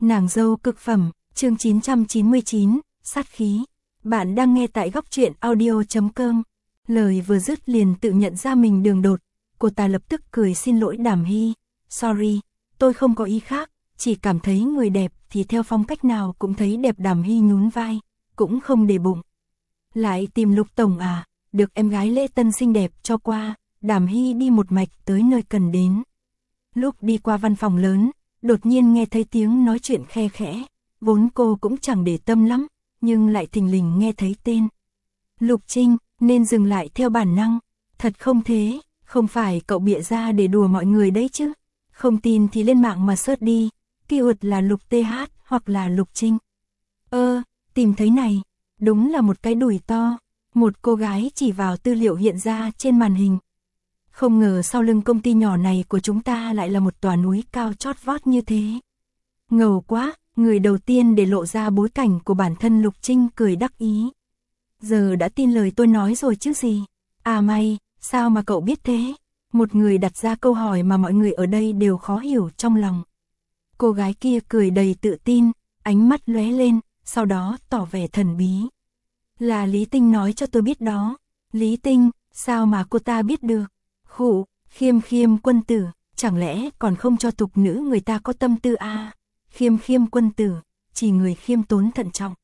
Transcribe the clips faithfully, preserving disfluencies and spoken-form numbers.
Nàng dâu cực phẩm, chương chín trăm chín mươi chín, sát khí. Bạn đang nghe tại góc truyện audio chấm com. Lời vừa dứt liền tự nhận ra mình đường đột, cô ta lập tức cười xin lỗi Đàm Hy. Sorry, tôi không có ý khác, chỉ cảm thấy người đẹp thì theo phong cách nào cũng thấy đẹp. Đàm Hy nhún vai, cũng không để bụng. Lại tìm Lục tổng à, được em gái lễ tân xinh đẹp cho qua. Đàm Hy đi một mạch tới nơi cần đến. Lúc đi qua văn phòng lớn, đột nhiên nghe thấy tiếng nói chuyện khe khẽ, vốn cô cũng chẳng để tâm lắm, nhưng lại thình lình nghe thấy tên. Lục Trinh, nên dừng lại theo bản năng. Thật không thế, không phải cậu bịa ra để đùa mọi người đấy chứ. Không tin thì lên mạng mà search đi, keyword là Lục tê hát hoặc là Lục Trinh. Ơ, tìm thấy này, đúng là một cái đùi to. Một cô gái chỉ vào tư liệu hiện ra trên màn hình. Không ngờ sau lưng công ty nhỏ này của chúng ta lại là một tòa núi cao chót vót như thế. Ngầu quá, người đầu tiên để lộ ra bối cảnh của bản thân. Lục Trinh cười đắc ý. Giờ đã tin lời tôi nói rồi chứ gì. À may, sao mà cậu biết thế? Một người đặt ra câu hỏi mà mọi người ở đây đều khó hiểu trong lòng. Cô gái kia cười đầy tự tin, ánh mắt lóe lên, sau đó tỏ vẻ thần bí. Là Lý Tinh nói cho tôi biết đó. Lý Tinh, sao mà cô ta biết được? Khụ, Khiêm Khiêm quân tử, chẳng lẽ còn không cho tục nữ người ta có tâm tư à? Khiêm Khiêm quân tử, chỉ người khiêm tốn thận trọng.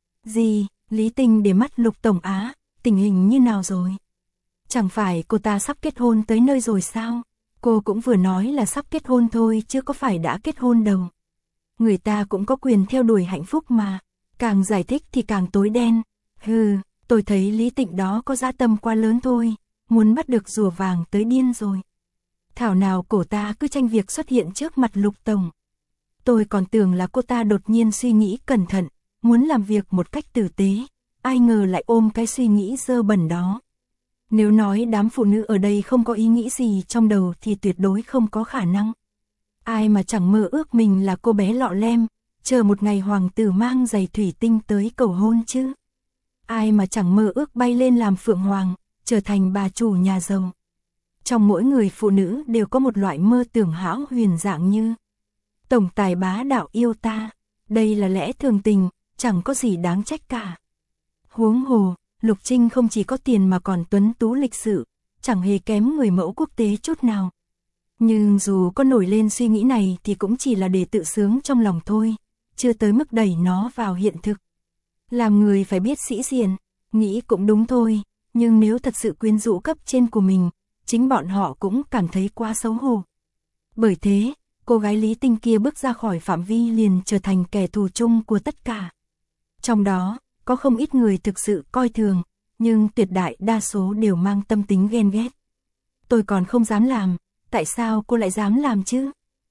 Gì, Lý Tinh để mắt Lục tổng á, tình hình như nào rồi? Chẳng phải cô ta sắp kết hôn tới nơi rồi sao? Cô cũng vừa nói là sắp kết hôn thôi chứ có phải đã kết hôn đâu. Người ta cũng có quyền theo đuổi hạnh phúc mà, càng giải thích thì càng tối đen. Hừ, tôi thấy Lý Tịnh đó có dã tâm quá lớn thôi. Muốn bắt được rùa vàng tới điên rồi. Thảo nào cổ ta cứ tranh việc xuất hiện trước mặt Lục tổng. Tôi còn tưởng là cô ta đột nhiên suy nghĩ cẩn thận, muốn làm việc một cách tử tế, ai ngờ lại ôm cái suy nghĩ dơ bẩn đó. Nếu nói đám phụ nữ ở đây không có ý nghĩ gì trong đầu thì tuyệt đối không có khả năng. Ai mà chẳng mơ ước mình là cô bé lọ lem, chờ một ngày hoàng tử mang giày thủy tinh tới cầu hôn chứ. Ai mà chẳng mơ ước bay lên làm phượng hoàng, trở thành bà chủ nhà giàu. Trong mỗi người phụ nữ đều có một loại mơ tưởng hão huyền dạng như tổng tài bá đạo yêu ta. Đây là lẽ thường tình, chẳng có gì đáng trách cả. Huống hồ, Lục Trinh không chỉ có tiền mà còn tuấn tú lịch sự, chẳng hề kém người mẫu quốc tế chút nào. Nhưng dù có nổi lên suy nghĩ này thì cũng chỉ là để tự sướng trong lòng thôi, chưa tới mức đẩy nó vào hiện thực. Làm người phải biết sĩ diện, nghĩ cũng đúng thôi. Nhưng nếu thật sự quyến rũ cấp trên của mình, chính bọn họ cũng cảm thấy quá xấu hổ. Bởi thế, cô gái Lý Tinh kia bước ra khỏi phạm vi liền trở thành kẻ thù chung của tất cả. Trong đó, có không ít người thực sự coi thường, nhưng tuyệt đại đa số đều mang tâm tính ghen ghét. Tôi còn không dám làm, tại sao cô lại dám làm chứ?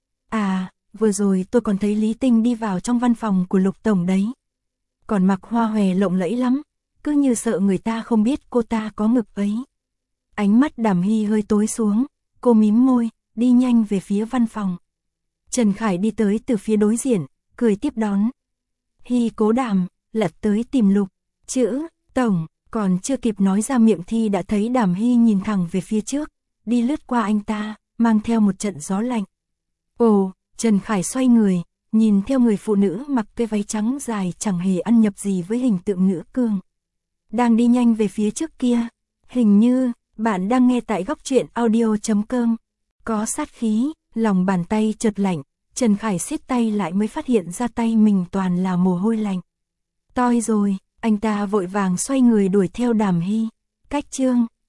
À, vừa rồi tôi còn thấy Lý Tinh đi vào trong văn phòng của Lục tổng đấy. Còn mặc hoa hòe lộng lẫy lắm. Cứ như sợ người ta không biết cô ta có ngực ấy. Ánh mắt Đàm Hy hơi tối xuống, cô mím môi, đi nhanh về phía văn phòng. Trần Khải đi tới từ phía đối diện, cười tiếp đón. Hy cố Đàm, lật tới tìm Lục. Chữ, tổng, còn chưa kịp nói ra miệng thì đã thấy Đàm Hy nhìn thẳng về phía trước, đi lướt qua anh ta, mang theo một trận gió lạnh. Ồ, Trần Khải xoay người, nhìn theo người phụ nữ mặc cái váy trắng dài chẳng hề ăn nhập gì với hình tượng nữ cường. Đang đi nhanh về phía trước kia. Hình như, bạn đang nghe tại góc truyện audio chấm com. Có sát khí, lòng bàn tay chợt lạnh, Trần Khải siết tay lại mới phát hiện ra tay mình toàn là mồ hôi lạnh. Toi rồi, anh ta vội vàng xoay người đuổi theo Đàm Hy. Cách chương